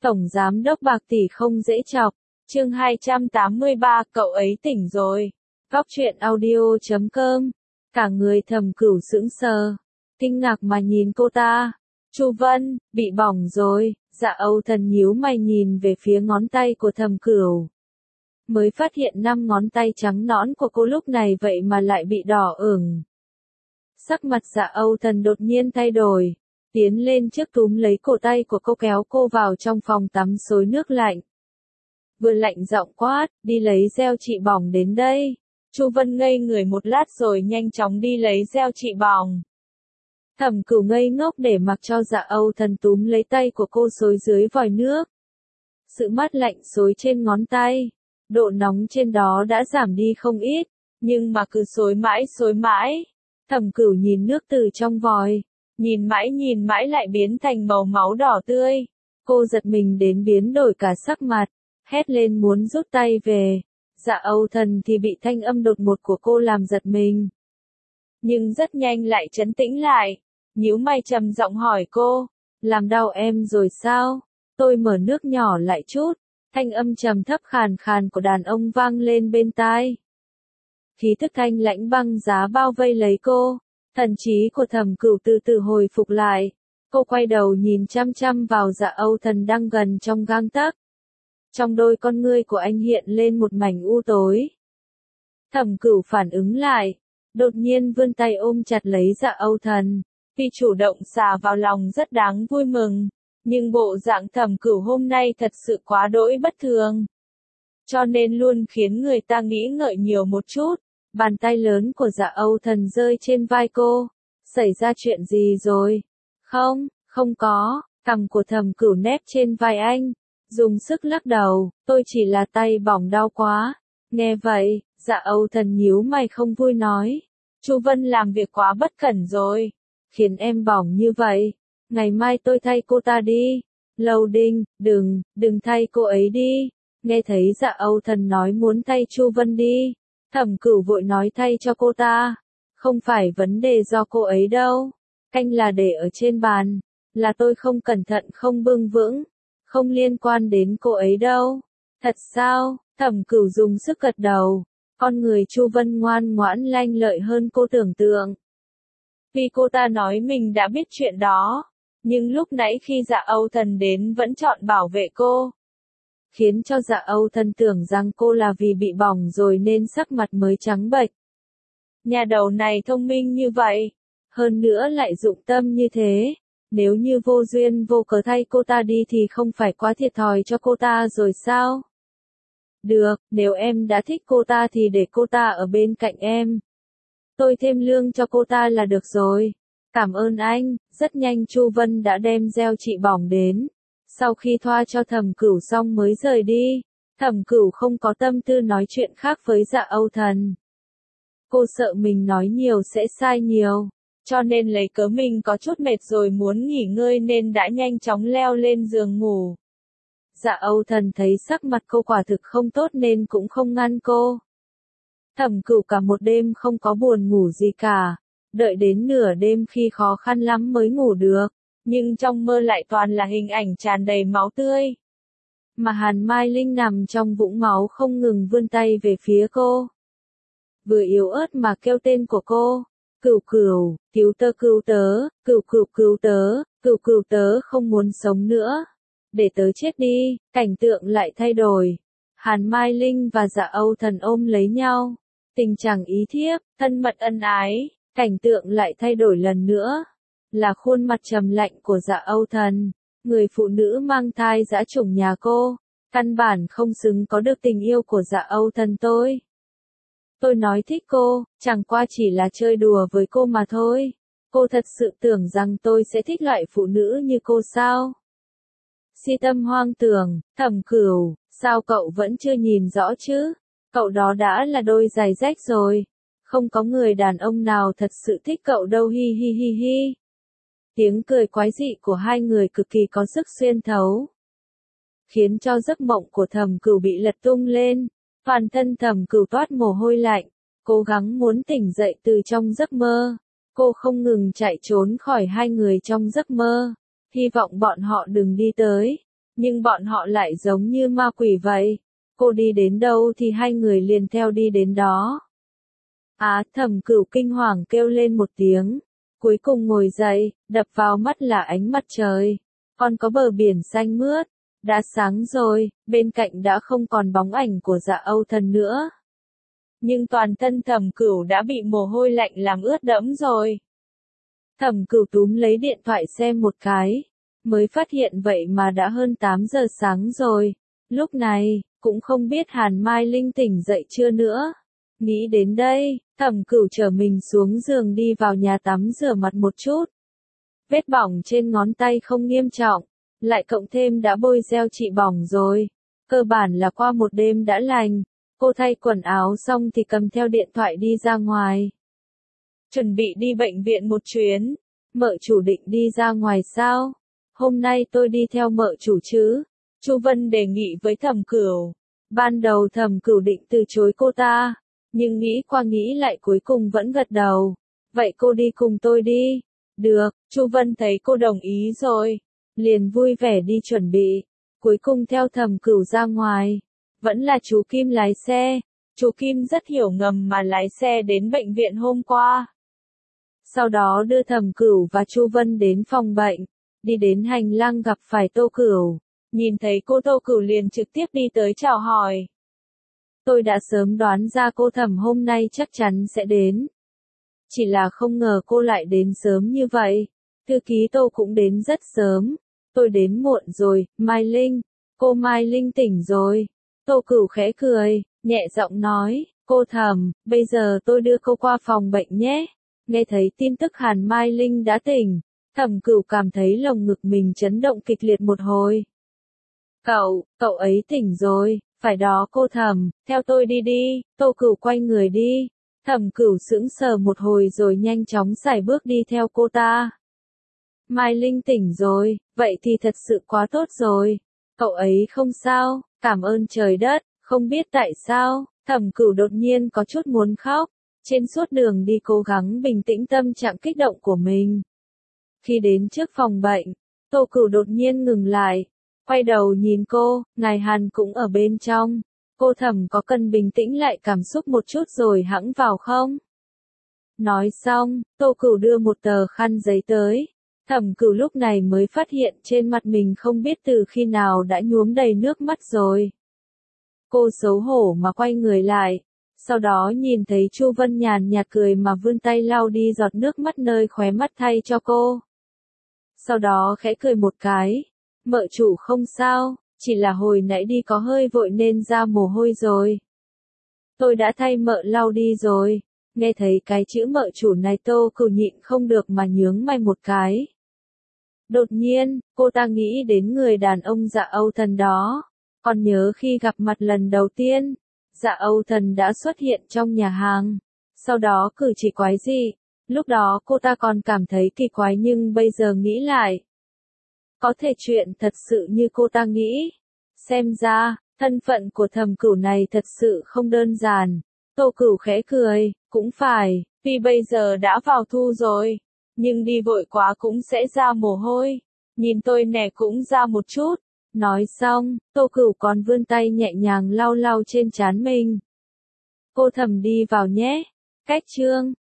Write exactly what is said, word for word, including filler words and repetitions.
Tổng giám đốc bạc tỷ không dễ chọc. Chương hai trăm tám mươi ba, cậu ấy tỉnh rồi. Góc truyện audio chấm com. Cả người Thẩm Cửu sững sờ, kinh ngạc mà nhìn cô ta. Chu Vân, bị bỏng rồi. Dạ Âu Thần nhíu mày nhìn về phía ngón tay của Thẩm Cửu. Mới phát hiện năm ngón tay trắng nõn của cô lúc này vậy mà lại bị đỏ ửng. Sắc mặt Dạ Âu Thần đột nhiên thay đổi, tiến lên trước túm lấy cổ tay của cô kéo cô vào trong phòng tắm xối nước lạnh. Vừa lạnh giọng quát, đi lấy gel trị bỏng đến đây. Chu Vân ngây người một lát rồi nhanh chóng đi lấy gel trị bỏng. Thẩm Cửu ngây ngốc để mặc cho Dạ Âu Thần túm lấy tay của cô xối dưới vòi nước. Sự mát lạnh xối trên ngón tay, độ nóng trên đó đã giảm đi không ít, nhưng mà cứ xối mãi xối mãi. Thẩm Cửu nhìn nước từ trong vòi, nhìn mãi nhìn mãi lại biến thành màu máu đỏ tươi. Cô giật mình đến biến đổi cả sắc mặt, hét lên muốn rút tay về. Dạ Âu Thần thì bị thanh âm đột ngột của cô làm giật mình. Nhưng rất nhanh lại trấn tĩnh lại, nhíu mày trầm giọng hỏi cô, làm đau em rồi sao? Tôi mở nước nhỏ lại chút, thanh âm trầm thấp khàn khàn của đàn ông vang lên bên tai. Khí thức thanh lãnh băng giá bao vây lấy cô, thần trí của Thẩm Cửu từ từ hồi phục lại. Cô quay đầu nhìn chăm chăm vào Dạ Âu Thần đang gần trong gang tấc. Trong đôi con ngươi của anh hiện lên một mảnh u tối. Thẩm Cửu phản ứng lại, đột nhiên vươn tay ôm chặt lấy Dạ Âu Thần. Vì chủ động xà vào lòng rất đáng vui mừng, nhưng bộ dạng Thẩm Cửu hôm nay thật sự quá đỗi bất thường. Cho nên luôn khiến người ta nghĩ ngợi nhiều một chút. Bàn tay lớn của Dạ Âu Thần rơi trên vai cô. Xảy ra chuyện gì rồi? Không, không có. Cằm của Thẩm Cửu nép trên vai anh, dùng sức lắc đầu, tôi chỉ là tay bỏng đau quá. Nghe vậy, Dạ Âu Thần nhíu mày không vui nói, Chu Vân làm việc quá bất cẩn rồi, khiến em bỏng như vậy. Ngày mai tôi thay cô ta đi. Lâu Đinh, đừng, đừng thay cô ấy đi. Nghe thấy Dạ Âu Thần nói muốn thay Chu Vân đi, Thẩm Cửu vội nói thay cho cô ta. Không phải vấn đề do cô ấy đâu. Canh là để ở trên bàn. Là tôi không cẩn thận không bưng vững. Không liên quan đến cô ấy đâu. Thật sao? Thẩm Cửu dùng sức gật đầu. Con người Chu Vân ngoan ngoãn lanh lợi hơn cô tưởng tượng. Vì cô ta nói mình đã biết chuyện đó. Nhưng lúc nãy khi Dạ Âu Thần đến vẫn chọn bảo vệ cô. Khiến cho Dạ Âu Thần tưởng rằng cô là vì bị bỏng rồi nên sắc mặt mới trắng bệch. Nhà đầu này thông minh như vậy. Hơn nữa lại dụng tâm như thế. Nếu như vô duyên vô cớ thay cô ta đi thì không phải quá thiệt thòi cho cô ta rồi sao? Được, nếu em đã thích cô ta thì để cô ta ở bên cạnh em. Tôi thêm lương cho cô ta là được rồi. Cảm ơn anh. Rất nhanh Chu Vân đã đem gel trị bỏng đến. Sau khi thoa cho Thẩm Cửu xong mới rời đi. Thẩm Cửu không có tâm tư nói chuyện khác với Dạ Âu Thần. Cô sợ mình nói nhiều sẽ sai nhiều. Cho nên lấy cớ mình có chút mệt rồi muốn nghỉ ngơi nên đã nhanh chóng leo lên giường ngủ. Dạ Âu Thần thấy sắc mặt cô quả thực không tốt nên cũng không ngăn cô. Thẩm Cửu cả một đêm không có buồn ngủ gì cả. Đợi đến nửa đêm khi khó khăn lắm mới ngủ được. Nhưng trong mơ lại toàn là hình ảnh tràn đầy máu tươi. Mà Hàn Mai Linh nằm trong vũng máu không ngừng vươn tay về phía cô. Vừa yếu ớt mà kêu tên của cô. Cửu Cửu, cứu tớ cứu tớ, Cửu Cửu cứu tớ, Cửu Cửu tớ không muốn sống nữa. Để tớ chết đi. Cảnh tượng lại thay đổi. Hàn Mai Linh và Dạ Âu Thần ôm lấy nhau. Tình trạng ý thiếp, thân mật ân ái. Cảnh tượng lại thay đổi lần nữa. Là khuôn mặt trầm lạnh của Dạ Âu Thần. Người phụ nữ mang thai dã chủng nhà cô. Căn bản không xứng có được tình yêu của Dạ Âu Thần tôi. Tôi nói thích cô, chẳng qua chỉ là chơi đùa với cô mà thôi. Cô thật sự tưởng rằng tôi sẽ thích loại phụ nữ như cô sao? Si tâm hoang tưởng, Thẩm Cửu, sao cậu vẫn chưa nhìn rõ chứ? Cậu đó đã là đôi giày rách rồi. Không có người đàn ông nào thật sự thích cậu đâu hi hi hi hi. Tiếng cười quái dị của hai người cực kỳ có sức xuyên thấu. Khiến cho giấc mộng của Thẩm Cửu bị lật tung lên. Toàn thân Thẩm Cửu toát mồ hôi lạnh. Cố gắng muốn tỉnh dậy từ trong giấc mơ. Cô không ngừng chạy trốn khỏi hai người trong giấc mơ. Hy vọng bọn họ đừng đi tới. nhưng bọn họ lại giống như ma quỷ vậy. Cô đi đến đâu thì hai người liền theo đi đến đó. Á, Thẩm Cửu kinh hoàng kêu lên một tiếng, cuối cùng ngồi dậy, đập vào mắt là ánh mặt trời, còn có bờ biển xanh mướt, đã sáng rồi, bên cạnh đã không còn bóng ảnh của Dạ Âu Thần nữa. Nhưng toàn thân Thẩm Cửu đã bị mồ hôi lạnh làm ướt đẫm rồi. Thẩm Cửu túm lấy điện thoại xem một cái, mới phát hiện vậy mà đã hơn tám giờ sáng rồi. Lúc này, cũng không biết Hàn Mai Linh tỉnh dậy chưa nữa. Nghĩ đến đây, Thẩm Cửu trở mình xuống giường đi vào nhà tắm rửa mặt một chút. Vết bỏng trên ngón tay không nghiêm trọng, lại cộng thêm đã bôi gel trị bỏng rồi. Cơ bản là qua một đêm đã lành. Cô thay quần áo xong thì cầm theo điện thoại đi ra ngoài. Chuẩn bị đi bệnh viện một chuyến. Mợ chủ định đi ra ngoài sao? Hôm nay tôi đi theo mợ chủ chứ? Chu Vân đề nghị với Thẩm Cửu. Ban đầu Thẩm Cửu định từ chối cô ta, nhưng nghĩ qua nghĩ lại cuối cùng vẫn gật đầu. Vậy cô đi cùng tôi đi. Được, Chu Vân thấy cô đồng ý rồi, liền vui vẻ đi chuẩn bị. Cuối cùng theo Thẩm Cửu ra ngoài. Vẫn là chú Kim lái xe. Chú Kim rất hiểu ngầm mà lái xe đến bệnh viện hôm qua. Sau đó đưa Thẩm Cửu và Chu Vân đến phòng bệnh. Đi đến hành lang gặp phải Tô Cửu. Nhìn thấy cô Tô Cửu liền trực tiếp đi tới chào hỏi. Tôi đã sớm đoán ra cô Thẩm hôm nay chắc chắn sẽ đến. Chỉ là không ngờ cô lại đến sớm như vậy. Thư ký Tô cũng đến rất sớm. Tôi đến muộn rồi, Mai Linh. Cô Mai Linh tỉnh rồi. Tô Cửu khẽ cười, nhẹ giọng nói, cô Thẩm, bây giờ tôi đưa cô qua phòng bệnh nhé. Nghe thấy tin tức Hàn Mai Linh đã tỉnh, Thẩm Cửu cảm thấy lồng ngực mình chấn động kịch liệt một hồi. Cậu, cậu ấy tỉnh rồi, phải đó cô Thẩm, theo tôi đi đi. Tô Cửu quay người đi. Thẩm Cửu sững sờ một hồi rồi nhanh chóng sải bước đi theo cô ta. Mai Linh tỉnh rồi, vậy thì thật sự quá tốt rồi. Cậu ấy không sao, cảm ơn trời đất, không biết tại sao, Thẩm Cửu đột nhiên có chút muốn khóc. Trên suốt đường đi cố gắng bình tĩnh tâm trạng kích động của mình. Khi đến trước phòng bệnh, Tô Cửu đột nhiên ngừng lại, quay đầu nhìn cô, ngài Hàn cũng ở bên trong. Cô Thẩm có cần bình tĩnh lại cảm xúc một chút rồi hẵng vào không? Nói xong, Tô Cửu đưa một tờ khăn giấy tới. Thẩm Cửu lúc này mới phát hiện trên mặt mình không biết từ khi nào đã nhuốm đầy nước mắt rồi. Cô xấu hổ mà quay người lại. Sau đó nhìn thấy Chu Vân nhàn nhạt cười mà vươn tay lau đi giọt nước mắt nơi khóe mắt thay cho cô. Sau đó khẽ cười một cái. Mợ chủ không sao, chỉ là hồi nãy đi có hơi vội nên ra mồ hôi rồi. Tôi đã thay mợ lau đi rồi. Nghe thấy cái chữ mợ chủ này Tô Cửu nhịn không được mà nhướng mày một cái. Đột nhiên, cô ta nghĩ đến người đàn ông Dạ Âu Thần đó. Còn nhớ khi gặp mặt lần đầu tiên, Dạ Âu Thần đã xuất hiện trong nhà hàng. Sau đó cử chỉ quái dị. Lúc đó cô ta còn cảm thấy kỳ quái nhưng bây giờ nghĩ lại. Có thể chuyện thật sự như cô ta nghĩ. Xem ra, thân phận của Thẩm Cửu này thật sự không đơn giản. Tô Cửu khẽ cười, cũng phải, vì bây giờ đã vào thu rồi. Nhưng đi vội quá cũng sẽ ra mồ hôi. Nhìn tôi nè cũng ra một chút. Nói xong, Tô Cửu còn vươn tay nhẹ nhàng lau lau trên trán mình. Cô Thẩm đi vào nhé. Cách chương